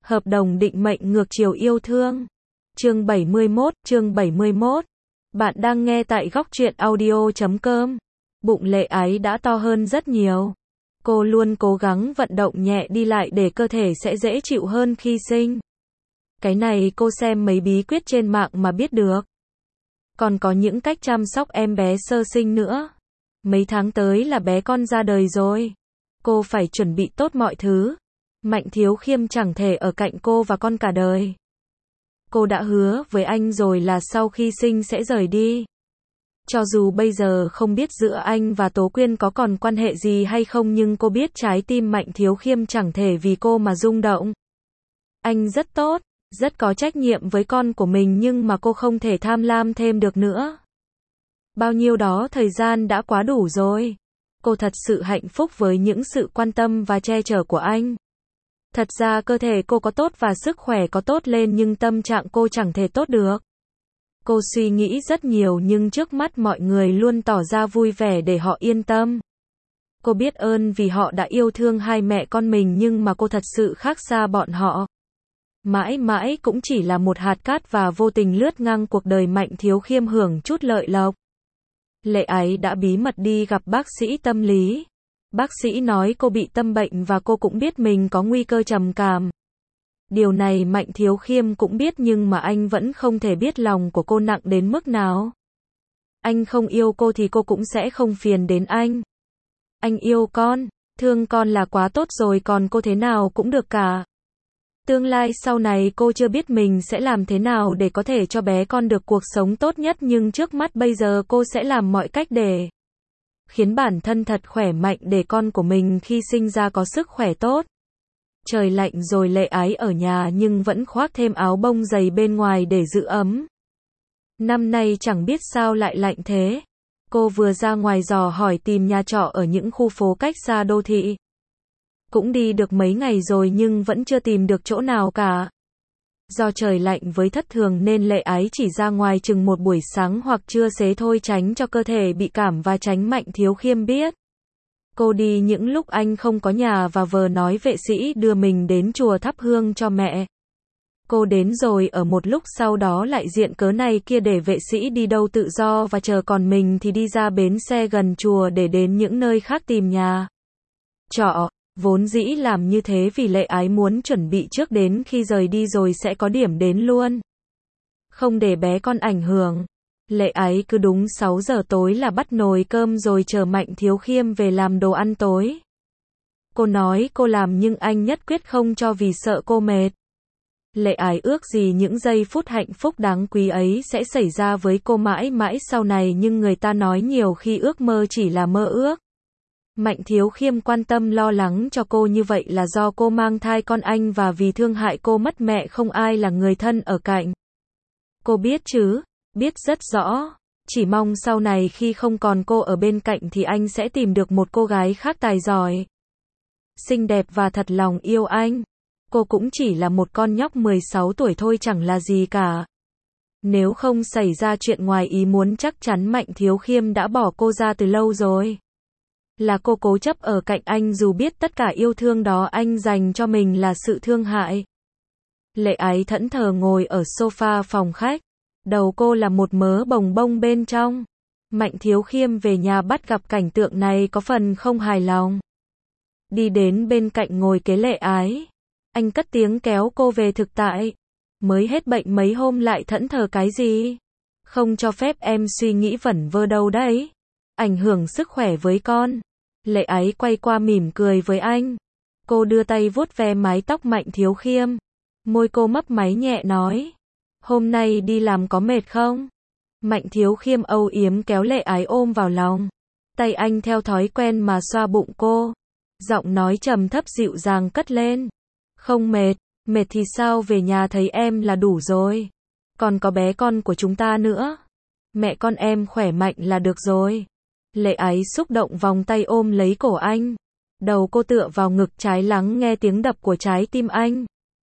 Hợp đồng định mệnh ngược chiều yêu thương. Chương 71. Bạn đang nghe tại góc truyện audio.com. Bụng Lệ Ái đã to hơn rất nhiều. Cô luôn cố gắng vận động nhẹ đi lại để cơ thể sẽ dễ chịu hơn khi sinh. Cái này cô xem mấy bí quyết trên mạng mà biết được. Còn có những cách chăm sóc em bé sơ sinh nữa. Mấy tháng tới là bé con ra đời rồi. Cô phải chuẩn bị tốt mọi thứ. Mạnh Thiếu Khiêm chẳng thể ở cạnh cô và con cả đời. Cô đã hứa với anh rồi là sau khi sinh sẽ rời đi. Cho dù bây giờ không biết giữa anh và Tố Quyên có còn quan hệ gì hay không, nhưng cô biết trái tim Mạnh Thiếu Khiêm chẳng thể vì cô mà rung động. Anh rất tốt, rất có trách nhiệm với con của mình, nhưng mà cô không thể tham lam thêm được nữa. Bao nhiêu đó thời gian đã quá đủ rồi. Cô thật sự hạnh phúc với những sự quan tâm và che chở của anh. Thật ra cơ thể cô có tốt và sức khỏe có tốt lên, nhưng tâm trạng cô chẳng thể tốt được. Cô suy nghĩ rất nhiều, nhưng trước mắt mọi người luôn tỏ ra vui vẻ để họ yên tâm. Cô biết ơn vì họ đã yêu thương hai mẹ con mình, nhưng mà cô thật sự khác xa bọn họ. Mãi mãi cũng chỉ là một hạt cát và vô tình lướt ngang cuộc đời Mạnh Thiếu Khiêm hưởng chút lợi lộc. Lệ Ái đã bí mật đi gặp bác sĩ tâm lý. Bác sĩ nói cô bị tâm bệnh và cô cũng biết mình có nguy cơ trầm cảm. Điều này Mạnh Thiếu Khiêm cũng biết, nhưng mà anh vẫn không thể biết lòng của cô nặng đến mức nào. Anh không yêu cô thì cô cũng sẽ không phiền đến anh. Anh yêu con, thương con là quá tốt rồi, còn cô thế nào cũng được cả. Tương lai sau này cô chưa biết mình sẽ làm thế nào để có thể cho bé con được cuộc sống tốt nhất, nhưng trước mắt bây giờ cô sẽ làm mọi cách để khiến bản thân thật khỏe mạnh, để con của mình khi sinh ra có sức khỏe tốt. Trời lạnh rồi, Lệ Ái ở nhà nhưng vẫn khoác thêm áo bông dày bên ngoài để giữ ấm. Năm nay chẳng biết sao lại lạnh thế. Cô vừa ra ngoài dò hỏi tìm nhà trọ ở những khu phố cách xa đô thị. Cũng đi được mấy ngày rồi nhưng vẫn chưa tìm được chỗ nào cả. Do trời lạnh với thất thường nên Lệ Ái chỉ ra ngoài chừng một buổi sáng hoặc trưa xế thôi, tránh cho cơ thể bị cảm và tránh Mạnh Thiếu Khiêm biết. Cô đi những lúc anh không có nhà và vờ nói vệ sĩ đưa mình đến chùa thắp hương cho mẹ. Cô đến rồi ở một lúc sau đó lại diện cớ này kia để vệ sĩ đi đâu tự do và chờ, còn mình thì đi ra bến xe gần chùa để đến những nơi khác tìm nhà trọ. Vốn dĩ làm như thế vì Lệ Ái muốn chuẩn bị trước, đến khi rời đi rồi sẽ có điểm đến luôn. Không để bé con ảnh hưởng. Lệ Ái cứ đúng 6 giờ tối là bắt nồi cơm rồi chờ Mạnh Thiếu Khiêm về làm đồ ăn tối. Cô nói cô làm nhưng anh nhất quyết không cho vì sợ cô mệt. Lệ Ái ước gì những giây phút hạnh phúc đáng quý ấy sẽ xảy ra với cô mãi mãi sau này, nhưng người ta nói nhiều khi ước mơ chỉ là mơ ước. Mạnh Thiếu Khiêm quan tâm lo lắng cho cô như vậy là do cô mang thai con anh và vì thương hại cô mất mẹ không ai là người thân ở cạnh. Cô biết chứ, biết rất rõ. Chỉ mong sau này khi không còn cô ở bên cạnh thì anh sẽ tìm được một cô gái khác tài giỏi, xinh đẹp và thật lòng yêu anh. Cô cũng chỉ là một con nhóc 16 tuổi thôi, chẳng là gì cả. Nếu không xảy ra chuyện ngoài ý muốn chắc chắn Mạnh Thiếu Khiêm đã bỏ cô ra từ lâu rồi. Là cô cố chấp ở cạnh anh dù biết tất cả yêu thương đó anh dành cho mình là sự thương hại. Lệ Ái thẫn thờ ngồi ở sofa phòng khách. Đầu cô là một mớ bồng bông bên trong. Mạnh Thiếu Khiêm về nhà bắt gặp cảnh tượng này có phần không hài lòng. Đi đến bên cạnh ngồi kế Lệ Ái. Anh cất tiếng kéo cô về thực tại. Mới hết bệnh mấy hôm lại thẫn thờ cái gì? Không cho phép em suy nghĩ vẩn vơ đâu đấy. Ảnh hưởng sức khỏe với con. Lệ Ái quay qua mỉm cười với anh. Cô đưa tay vuốt ve mái tóc Mạnh Thiếu Khiêm. Môi cô mấp máy nhẹ nói. Hôm nay đi làm có mệt không? Mạnh Thiếu Khiêm âu yếm kéo Lệ Ái ôm vào lòng. Tay anh theo thói quen mà xoa bụng cô. Giọng nói trầm thấp dịu dàng cất lên. Không mệt, mệt thì sao, về nhà thấy em là đủ rồi. Còn có bé con của chúng ta nữa. Mẹ con em khỏe mạnh là được rồi. Lệ Ái xúc động vòng tay ôm lấy cổ anh. Đầu cô tựa vào ngực trái lắng nghe tiếng đập của trái tim anh.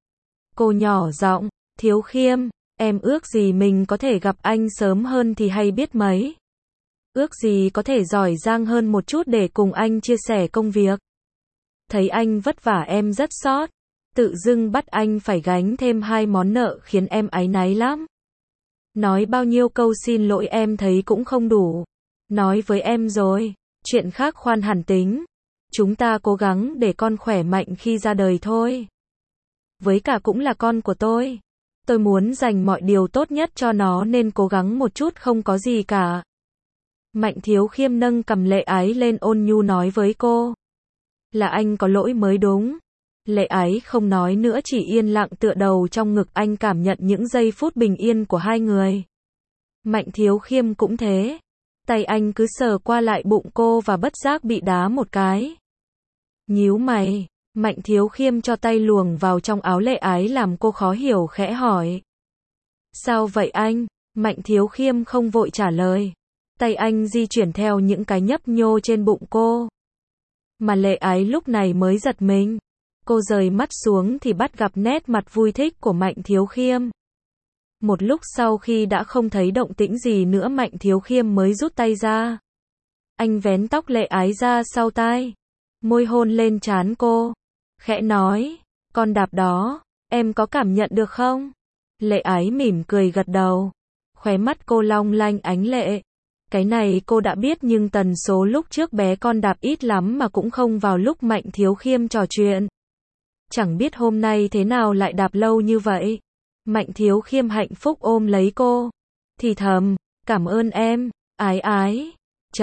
Cô nhỏ giọng, Thiếu Khiêm, em ước gì mình có thể gặp anh sớm hơn thì hay biết mấy. Ước gì có thể giỏi giang hơn một chút để cùng anh chia sẻ công việc. Thấy anh vất vả em rất xót. Tự dưng bắt anh phải gánh thêm 2 món nợ khiến em áy náy lắm. Nói bao nhiêu câu xin lỗi em thấy cũng không đủ. Nói với em rồi, chuyện khác khoan hẳn tính. Chúng ta cố gắng để con khỏe mạnh khi ra đời thôi. Với cả cũng là con của tôi. Tôi muốn dành mọi điều tốt nhất cho nó nên cố gắng một chút không có gì cả. Mạnh Thiếu Khiêm nâng cằm Lệ Ái lên ôn nhu nói với cô. Là anh có lỗi mới đúng. Lệ Ái không nói nữa chỉ yên lặng tựa đầu trong ngực anh cảm nhận những giây phút bình yên của hai người. Mạnh Thiếu Khiêm cũng thế. Tay anh cứ sờ qua lại bụng cô và bất giác bị đá một cái. Nhíu mày, Mạnh Thiếu Khiêm cho tay luồng vào trong áo Lệ Ái làm cô khó hiểu khẽ hỏi. Sao vậy anh? Mạnh Thiếu Khiêm không vội trả lời. Tay anh di chuyển theo những cái nhấp nhô trên bụng cô. Mà Lệ Ái lúc này mới giật mình. Cô rời mắt xuống thì bắt gặp nét mặt vui thích của Mạnh Thiếu Khiêm. Một lúc sau khi đã không thấy động tĩnh gì nữa Mạnh Thiếu Khiêm mới rút tay ra. Anh vén tóc Lệ Ái ra sau tai. Môi hôn lên trán cô. Khẽ nói, con đạp đó, em có cảm nhận được không? Lệ Ái mỉm cười gật đầu. Khóe mắt cô long lanh ánh lệ. Cái này cô đã biết nhưng tần số lúc trước bé con đạp ít lắm mà cũng không vào lúc Mạnh Thiếu Khiêm trò chuyện. Chẳng biết hôm nay thế nào lại đạp lâu như vậy. Mạnh Thiếu Khiêm hạnh phúc ôm lấy cô. Thì thầm, cảm ơn em, ái ái.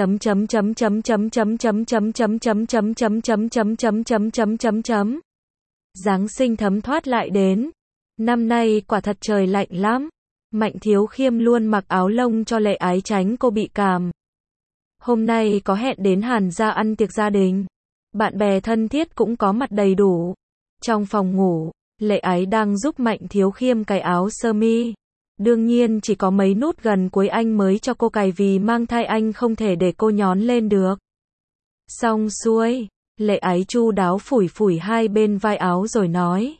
Giáng sinh thấm thoát lại đến. Năm nay quả thật trời lạnh lắm. Mạnh Thiếu Khiêm luôn mặc áo lông cho Lệ Ái tránh cô bị cảm. Hôm nay có hẹn đến Hàn gia ăn tiệc gia đình. Bạn bè thân thiết cũng có mặt đầy đủ. Trong phòng ngủ, Lệ Ái đang giúp Mạnh Thiếu Khiêm cài áo sơ mi. Đương nhiên chỉ có mấy nút gần cuối anh mới cho cô cài vì mang thai anh không thể để cô nhón lên được. Xong xuôi, Lệ Ái chu đáo phủi phủi hai bên vai áo rồi nói.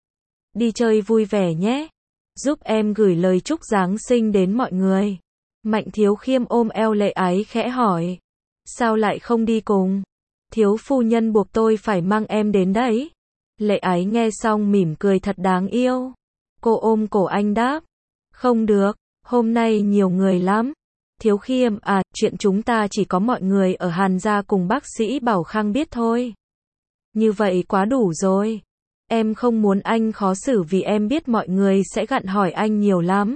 Đi chơi vui vẻ nhé. Giúp em gửi lời chúc Giáng sinh đến mọi người. Mạnh Thiếu Khiêm ôm eo Lệ Ái khẽ hỏi. Sao lại không đi cùng? Thiếu phu nhân buộc tôi phải mang em đến đấy. Lệ Ái nghe xong mỉm cười thật đáng yêu. Cô ôm cổ anh đáp. Không được, hôm nay nhiều người lắm. Thiếu Khiêm à, chuyện chúng ta chỉ có mọi người ở Hàn gia cùng bác sĩ Bảo Khang biết thôi. Như vậy quá đủ rồi. Em không muốn anh khó xử vì em biết mọi người sẽ gặn hỏi anh nhiều lắm.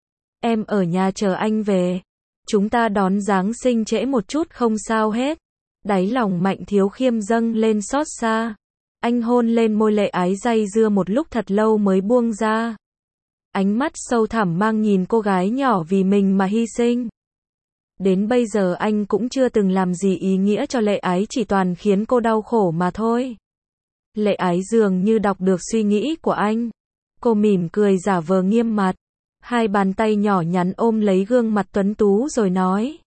Em ở nhà chờ anh về. Chúng ta đón Giáng sinh trễ một chút không sao hết. Đáy lòng Mạnh Thiếu Khiêm dâng lên xót xa. Anh hôn lên môi Lệ Ái day dưa một lúc thật lâu mới buông ra. Ánh mắt sâu thẳm mang nhìn cô gái nhỏ vì mình mà hy sinh. Đến bây giờ anh cũng chưa từng làm gì ý nghĩa cho Lệ Ái chỉ toàn khiến cô đau khổ mà thôi. Lệ Ái dường như đọc được suy nghĩ của anh. Cô mỉm cười giả vờ nghiêm mặt. Hai bàn tay nhỏ nhắn ôm lấy gương mặt tuấn tú rồi nói.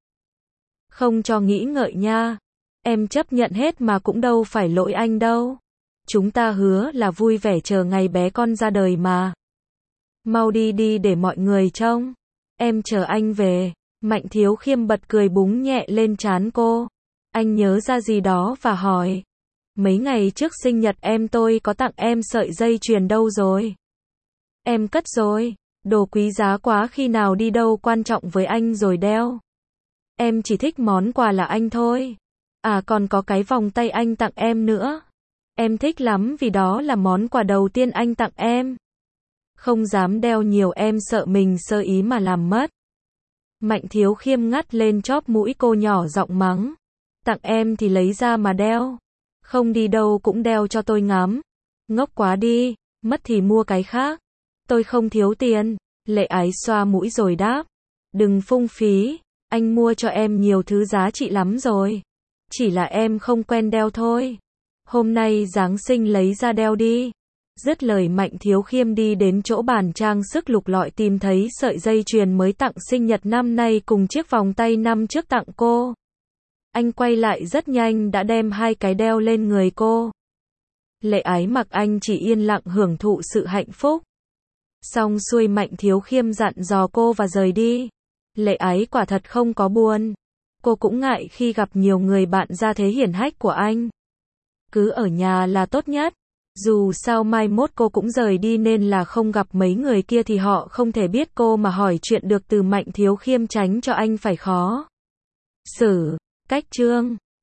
Không cho nghĩ ngợi nha. Em chấp nhận hết mà cũng đâu phải lỗi anh đâu. Chúng ta hứa là vui vẻ chờ ngày bé con ra đời mà. Mau đi đi để mọi người trông. Em chờ anh về. Mạnh Thiếu Khiêm bật cười búng nhẹ lên trán cô. Anh nhớ ra gì đó và hỏi. Mấy ngày trước sinh nhật em tôi có tặng em sợi dây chuyền đâu rồi? Em cất rồi. Đồ quý giá quá khi nào đi đâu quan trọng với anh rồi đeo. Em chỉ thích món quà là anh thôi. À còn có cái vòng tay anh tặng em nữa. Em thích lắm vì đó là món quà đầu tiên anh tặng em. Không dám đeo nhiều em sợ mình sơ ý mà làm mất. Mạnh Thiếu Khiêm ngắt lên chóp mũi cô nhỏ giọng mắng. Tặng em thì lấy ra mà đeo. Không đi đâu cũng đeo cho tôi ngắm. Ngốc quá đi, mất thì mua cái khác. Tôi không thiếu tiền. Lệ Ái xoa mũi rồi đáp. Đừng phung phí, anh mua cho em nhiều thứ giá trị lắm rồi. Chỉ là em không quen đeo thôi. Hôm nay Giáng sinh lấy ra đeo đi. Dứt lời Mạnh Thiếu Khiêm đi đến chỗ bàn trang sức lục lọi tìm thấy sợi dây chuyền mới tặng sinh nhật năm nay cùng chiếc vòng tay năm trước tặng cô. Anh quay lại rất nhanh đã đem hai cái đeo lên người cô. Lệ Ái mặc anh chỉ yên lặng hưởng thụ sự hạnh phúc. Xong xuôi Mạnh Thiếu Khiêm dặn dò cô và rời đi. Lệ Ái quả thật không có buồn. Cô cũng ngại khi gặp nhiều người bạn ra thế hiển hách của anh. Cứ ở nhà là tốt nhất. Dù sao mai mốt cô cũng rời đi nên là không gặp mấy người kia thì họ không thể biết cô mà hỏi chuyện được từ Mạnh Thiếu Khiêm tránh cho anh phải khó xử. Cách chương